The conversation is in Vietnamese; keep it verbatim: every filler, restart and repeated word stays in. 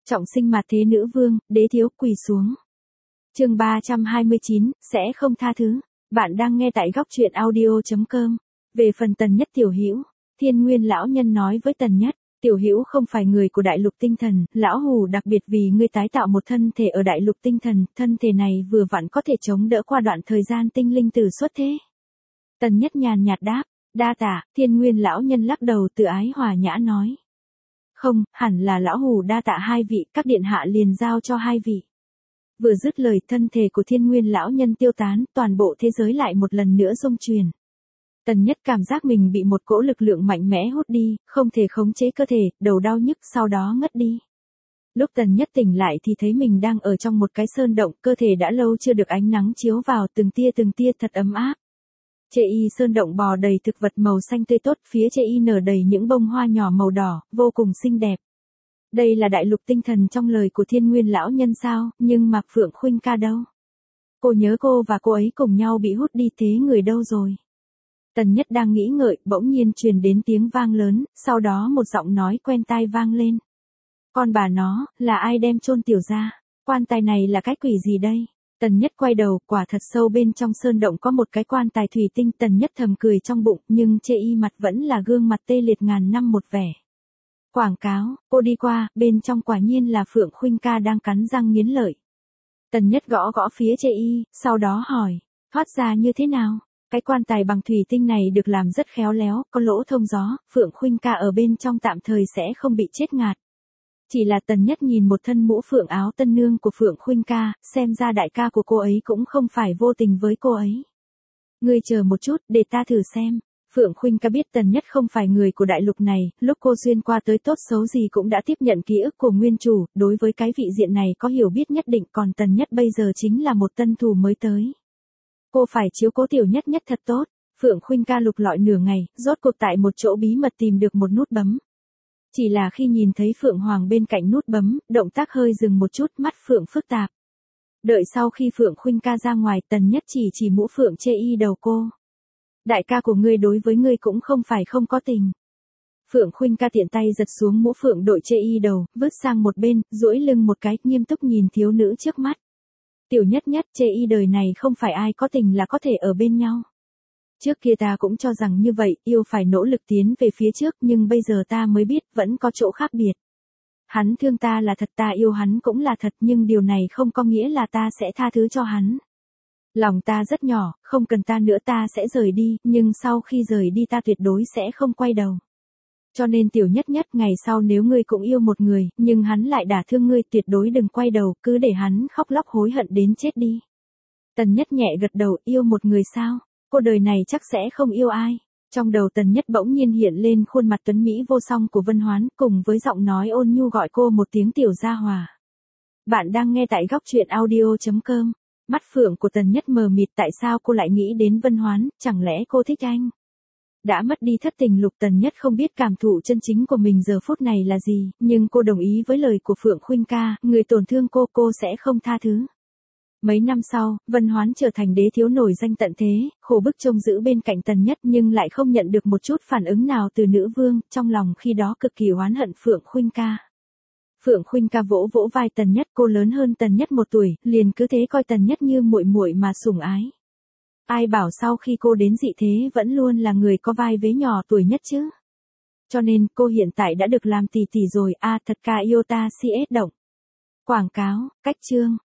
Trọng sinh mặt thế nữ vương, đế thiếu quỳ xuống. Chương ba trăm hai mươi chín, sẽ không tha thứ. Bạn đang nghe tại góc truyện audio chấm com. Về phần Tần Nhất tiểu hữu, Thiên Nguyên lão nhân nói với Tần Nhất, tiểu hữu không phải người của đại lục tinh thần, lão hủ đặc biệt vì ngươi tái tạo một thân thể ở đại lục tinh thần, thân thể này vừa vặn có thể chống đỡ qua đoạn thời gian tinh linh tử xuất thế. Tần Nhất nhàn nhạt đáp, đa tạ. Thiên Nguyên lão nhân lắc đầu tự ái hòa nhã nói. Không, hẳn là lão hủ đa tạ hai vị, các điện hạ liền giao cho hai vị. Vừa dứt lời, thân thể của Thiên Nguyên lão nhân tiêu tán, toàn bộ thế giới lại một lần nữa rung chuyển. Tần Nhất cảm giác mình bị một cỗ lực lượng mạnh mẽ hút đi, không thể khống chế cơ thể, đầu đau nhức sau đó ngất đi. Lúc Tần Nhất tỉnh lại thì thấy mình đang ở trong một cái sơn động, cơ thể đã lâu chưa được ánh nắng chiếu vào, từng tia từng tia thật ấm áp. Chê y sơn động bò đầy thực vật màu xanh tươi tốt, phía chê y nở đầy những bông hoa nhỏ màu đỏ, vô cùng xinh đẹp. Đây là đại lục tinh thần trong lời của Thiên Nguyên lão nhân sao, nhưng Mạc Phượng Khuynh ca đâu? Cô nhớ cô và cô ấy cùng nhau bị hút đi, thế người đâu rồi? Tần Nhất đang nghĩ ngợi, bỗng nhiên truyền đến tiếng vang lớn, sau đó một giọng nói quen tai vang lên. Con bà nó, là ai đem chôn tiểu ra? Quan tài này là cái quỷ gì đây? Tần Nhất quay đầu, quả thật sâu bên trong sơn động có một cái quan tài thủy tinh. Tần Nhất thầm cười trong bụng, nhưng chê y mặt vẫn là gương mặt tê liệt ngàn năm một vẻ. Quảng cáo, cô đi qua, bên trong quả nhiên là Phượng Khuynh ca đang cắn răng nghiến lợi. Tần Nhất gõ gõ phía chê y, sau đó hỏi, thoát ra như thế nào? Cái quan tài bằng thủy tinh này được làm rất khéo léo, có lỗ thông gió, Phượng Khuynh ca ở bên trong tạm thời sẽ không bị chết ngạt. Chỉ là Tần Nhất nhìn một thân mũ phượng áo tân nương của Phượng Khuynh ca, xem ra đại ca của cô ấy cũng không phải vô tình với cô ấy. Ngươi chờ một chút, để ta thử xem. Phượng Khuynh ca biết Tần Nhất không phải người của đại lục này, lúc cô xuyên qua tới tốt xấu gì cũng đã tiếp nhận ký ức của nguyên chủ, đối với cái vị diện này có hiểu biết nhất định, còn Tần Nhất bây giờ chính là một tân thủ mới tới. Cô phải chiếu cố tiểu Nhất Nhất thật tốt. Phượng Khuynh ca lục lọi nửa ngày, rốt cuộc tại một chỗ bí mật tìm được một nút bấm. Chỉ là khi nhìn thấy Phượng Hoàng bên cạnh nút bấm, động tác hơi dừng một chút, mắt Phượng phức tạp. Đợi sau khi Phượng Khuynh ca ra ngoài, Tần Nhất chỉ chỉ mũ Phượng chê y đầu cô. Đại ca của ngươi đối với ngươi cũng không phải không có tình. Phượng Khuynh ca tiện tay giật xuống mũ Phượng đội chê y đầu, vứt sang một bên, duỗi lưng một cái, nghiêm túc nhìn thiếu nữ trước mắt. Tiểu Nhất Nhất, chê y đời này không phải ai có tình là có thể ở bên nhau. Trước kia ta cũng cho rằng như vậy, yêu phải nỗ lực tiến về phía trước, nhưng bây giờ ta mới biết, vẫn có chỗ khác biệt. Hắn thương ta là thật, ta yêu hắn cũng là thật, nhưng điều này không có nghĩa là ta sẽ tha thứ cho hắn. Lòng ta rất nhỏ, không cần ta nữa ta sẽ rời đi, nhưng sau khi rời đi ta tuyệt đối sẽ không quay đầu. Cho nên Tiểu Nhất Nhất, ngày sau nếu ngươi cũng yêu một người, nhưng hắn lại đả thương ngươi, tuyệt đối đừng quay đầu, cứ để hắn khóc lóc hối hận đến chết đi. Tần Nhất nhẹ gật đầu, yêu một người sao? Cô đời này chắc sẽ không yêu ai. Trong đầu Tần Nhất bỗng nhiên hiện lên khuôn mặt tuấn mỹ vô song của Vân Hoán, cùng với giọng nói ôn nhu gọi cô một tiếng tiểu gia hòa. Bạn đang nghe tại góc truyện audio chấm com. Mắt phượng của Tần Nhất mờ mịt, tại sao cô lại nghĩ đến Vân Hoán, chẳng lẽ cô thích anh? Đã mất đi thất tình lục, Tần Nhất không biết cảm thụ chân chính của mình giờ phút này là gì, nhưng cô đồng ý với lời của Phượng Khuynh ca, người tổn thương cô, cô sẽ không tha thứ. Mấy năm sau, Vân Hoán trở thành đế thiếu nổi danh tận thế, khổ bức trông giữ bên cạnh Tần Nhất nhưng lại không nhận được một chút phản ứng nào từ nữ vương, trong lòng khi đó cực kỳ oán hận Phượng Khuynh ca. Phượng Khuynh ca vỗ vỗ vai Tần Nhất, cô lớn hơn Tần Nhất một tuổi, liền cứ thế coi Tần Nhất như muội muội mà sủng ái. Ai bảo sau khi cô đến dị thế vẫn luôn là người có vai vế nhỏ tuổi nhất chứ. Cho nên cô hiện tại đã được làm tỷ tỷ rồi, a à, thật ca yêu ta si ết động. Quảng cáo, cách chương.